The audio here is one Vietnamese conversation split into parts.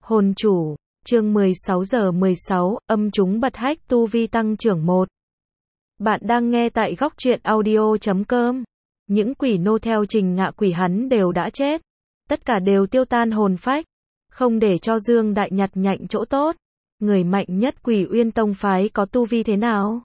Hồn chủ, chương 16 giờ 16, âm chúng bật hách tu vi tăng trưởng 1. Bạn đang nghe tại góc truyện audio.com. Những quỷ nô theo Trình Ngạ Quỷ hắn đều đã chết. Tất cả đều tiêu tan hồn phách. Không để cho Dương Đại nhặt nhạnh chỗ tốt. Người mạnh nhất Quỷ Uyên Tông phái có tu vi thế nào?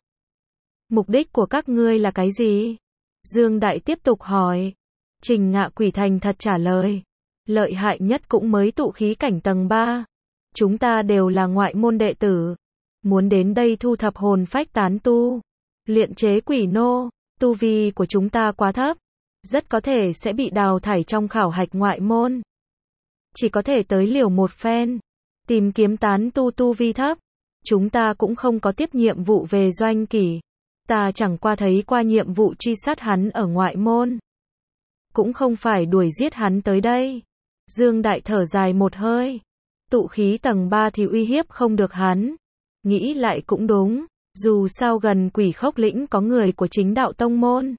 Mục đích của các ngươi là cái gì? Dương Đại tiếp tục hỏi. Trình Ngạ Quỷ thành thật trả lời. Lợi hại nhất cũng mới tụ khí cảnh tầng 3. Chúng ta đều là ngoại môn đệ tử. Muốn đến đây thu thập hồn phách tán tu. Luyện chế quỷ nô. Tu vi của chúng ta quá thấp. Rất có thể sẽ bị đào thải trong khảo hạch ngoại môn. Chỉ có thể tới liều một phen. Tìm kiếm tán tu vi thấp. Chúng ta cũng không có tiếp nhiệm vụ về Doanh Kỷ. Ta chẳng qua thấy qua nhiệm vụ truy sát hắn ở ngoại môn. Cũng không phải đuổi giết hắn tới đây. Dương Đại thở dài một hơi. Tụ khí tầng 3 thì uy hiếp không được hắn. Nghĩ lại cũng đúng. Dù sao gần Quỷ Khốc Lĩnh có người của chính đạo tông môn.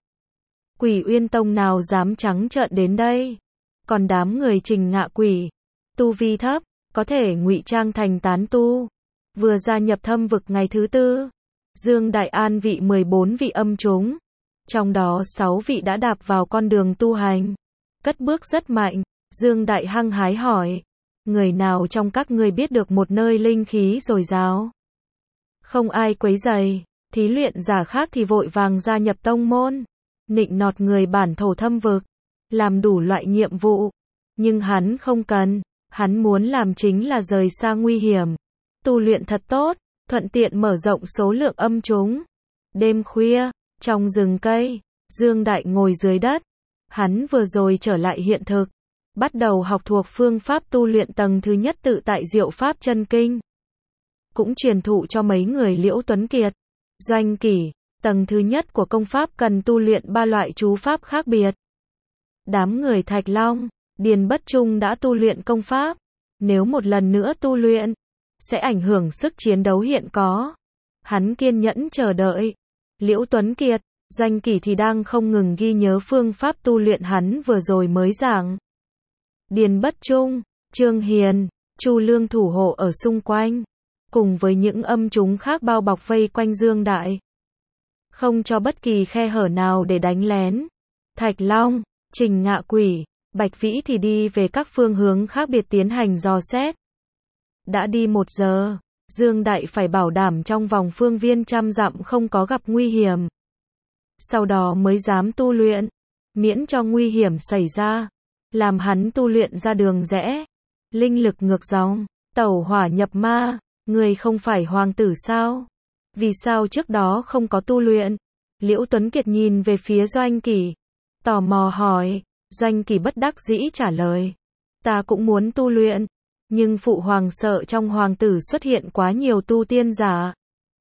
Quỷ Uyên Tông nào dám trắng trợn đến đây. Còn đám người Trình Ngạ Quỷ. Tu vi thấp. Có thể ngụy trang thành tán tu. Vừa gia nhập thâm vực ngày thứ 4. Dương Đại an vị 14 vị âm chúng. Trong đó 6 vị đã đạp vào con đường tu hành. Cất bước rất mạnh. Dương Đại hăng hái hỏi. Người nào trong các ngươi biết được một nơi linh khí dồi dào? Không ai quấy rầy. Thí luyện giả khác thì vội vàng gia nhập tông môn. Nịnh nọt người bản thổ thâm vực. Làm đủ loại nhiệm vụ. Nhưng hắn không cần. Hắn muốn làm chính là rời xa nguy hiểm. Tu luyện thật tốt. Thuận tiện mở rộng số lượng âm chúng. Đêm khuya. Trong rừng cây. Dương Đại ngồi dưới đất. Hắn vừa rồi trở lại hiện thực. Bắt đầu học thuộc phương pháp tu luyện tầng thứ nhất tự tại diệu pháp chân kinh. Cũng truyền thụ cho mấy người Liễu Tuấn Kiệt. Doanh Kỷ, tầng thứ nhất của công pháp cần tu luyện 3 loại chú pháp khác biệt. Đám người Thạch Long, Điền Bất Trung đã tu luyện công pháp. Nếu một lần nữa tu luyện, sẽ ảnh hưởng sức chiến đấu hiện có. Hắn kiên nhẫn chờ đợi. Liễu Tuấn Kiệt, Doanh Kỷ thì đang không ngừng ghi nhớ phương pháp tu luyện hắn vừa rồi mới giảng. Điền Bất Trung, Trương Hiền, Chu Lương thủ hộ ở xung quanh, cùng với những âm chúng khác bao bọc vây quanh Dương Đại. Không cho bất kỳ khe hở nào để đánh lén. Thạch Long, Trình Ngạ Quỷ, Bạch Vĩ thì đi về các phương hướng khác biệt tiến hành dò xét. Đã đi 1 giờ, Dương Đại phải bảo đảm trong vòng phương viên 100 dặm không có gặp nguy hiểm. Sau đó mới dám tu luyện, miễn cho nguy hiểm xảy ra. Làm hắn tu luyện ra đường rẽ. Linh lực ngược dòng. Tẩu hỏa nhập ma. Người không phải hoàng tử sao? Vì sao trước đó không có tu luyện? Liễu Tuấn Kiệt nhìn về phía Doanh Kỷ. Tò mò hỏi. Doanh Kỷ bất đắc dĩ trả lời. Ta cũng muốn tu luyện. Nhưng phụ hoàng sợ trong hoàng tử xuất hiện quá nhiều tu tiên giả.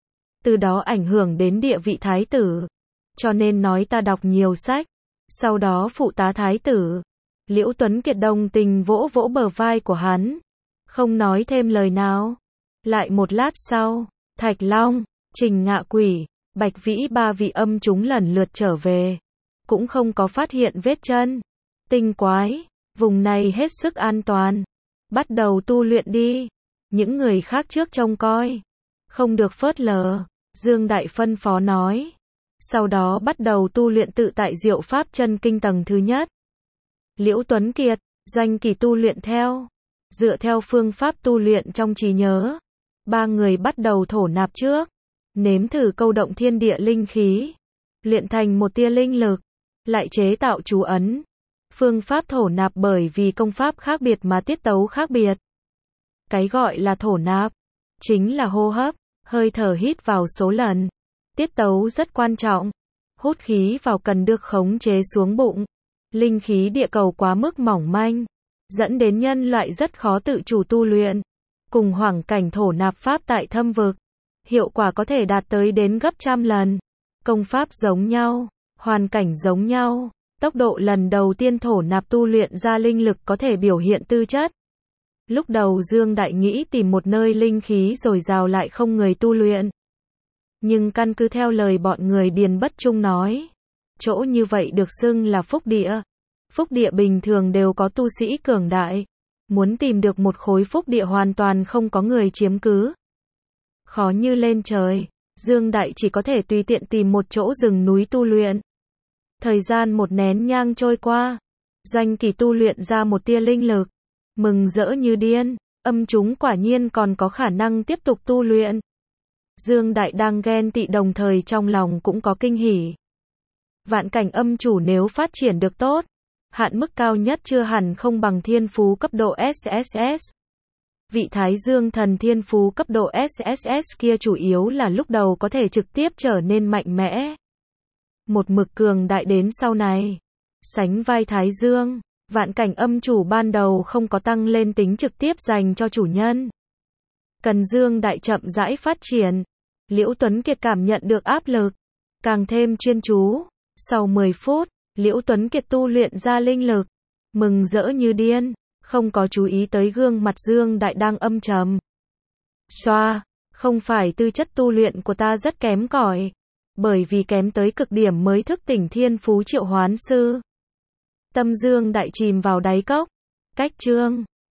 Từ đó ảnh hưởng đến địa vị thái tử. Cho nên nói ta đọc nhiều sách. Sau đó phụ tá thái tử. Liễu Tuấn Kiệt đồng tình vỗ vỗ bờ vai của hắn. Không nói thêm lời nào. Lại một lát sau, Thạch Long, Trình Ngạ Quỷ, Bạch Vĩ 3 vị âm chúng lần lượt trở về. Cũng không có phát hiện vết chân. Tinh quái, vùng này hết sức an toàn. Bắt đầu tu luyện đi. Những người khác trước trông coi. Không được phớt lờ. Dương Đại phân phó nói. Sau đó bắt đầu tu luyện tự tại diệu pháp chân kinh tầng thứ nhất. Liễu Tuấn Kiệt, Doanh Kỷ tu luyện theo. Dựa theo phương pháp tu luyện trong trí nhớ. 3 người bắt đầu thổ nạp trước. Nếm thử câu động thiên địa linh khí. Luyện thành một tia linh lực. Lại chế tạo chú ấn. Phương pháp thổ nạp bởi vì công pháp khác biệt mà tiết tấu khác biệt. Cái gọi là thổ nạp. Chính là hô hấp. Hơi thở hít vào số lần. Tiết tấu rất quan trọng. Hút khí vào cần được khống chế xuống bụng. Linh khí địa cầu quá mức mỏng manh, dẫn đến nhân loại rất khó tự chủ tu luyện. Cùng hoảng cảnh thổ nạp pháp tại thâm vực, hiệu quả có thể đạt tới đến gấp 100 lần. Công pháp giống nhau, hoàn cảnh giống nhau, tốc độ lần đầu tiên thổ nạp tu luyện ra linh lực có thể biểu hiện tư chất. Lúc đầu Dương Đại nghĩ tìm một nơi linh khí dồi dào lại không người tu luyện. Nhưng căn cứ theo lời bọn người Điền Bất Trung nói. Chỗ như vậy được xưng là phúc địa. Phúc địa bình thường đều có tu sĩ cường đại. Muốn tìm được một khối phúc địa hoàn toàn không có người chiếm cứ. Khó như lên trời, Dương Đại chỉ có thể tùy tiện tìm một chỗ rừng núi tu luyện. Thời gian một nén nhang trôi qua, Doanh Kỳ tu luyện ra một tia linh lực, mừng rỡ như điên, âm chúng quả nhiên còn có khả năng tiếp tục tu luyện. Dương Đại đang ghen tị đồng thời trong lòng cũng có kinh hỉ. Vạn cảnh âm chủ nếu phát triển được tốt, hạn mức cao nhất chưa hẳn không bằng thiên phú cấp độ SSS. Vị Thái Dương thần thiên phú cấp độ SSS kia chủ yếu là lúc đầu có thể trực tiếp trở nên mạnh mẽ. Một mực cường đại đến sau này. Sánh vai Thái Dương, vạn cảnh âm chủ ban đầu không có tăng lên tính trực tiếp dành cho chủ nhân. Cần Dương Đại chậm rãi phát triển. Liễu Tuấn Kiệt cảm nhận được áp lực, càng thêm chuyên chú. Sau 10 phút, Liễu Tuấn Kiệt tu luyện ra linh lực, mừng rỡ như điên, không có chú ý tới gương mặt Dương Đại đang âm trầm. Xoa, không phải tư chất tu luyện của ta rất kém cỏi, bởi vì kém tới cực điểm mới thức tỉnh thiên phú triệu hoán sư. Tâm Dương Đại chìm vào đáy cốc. Cách chương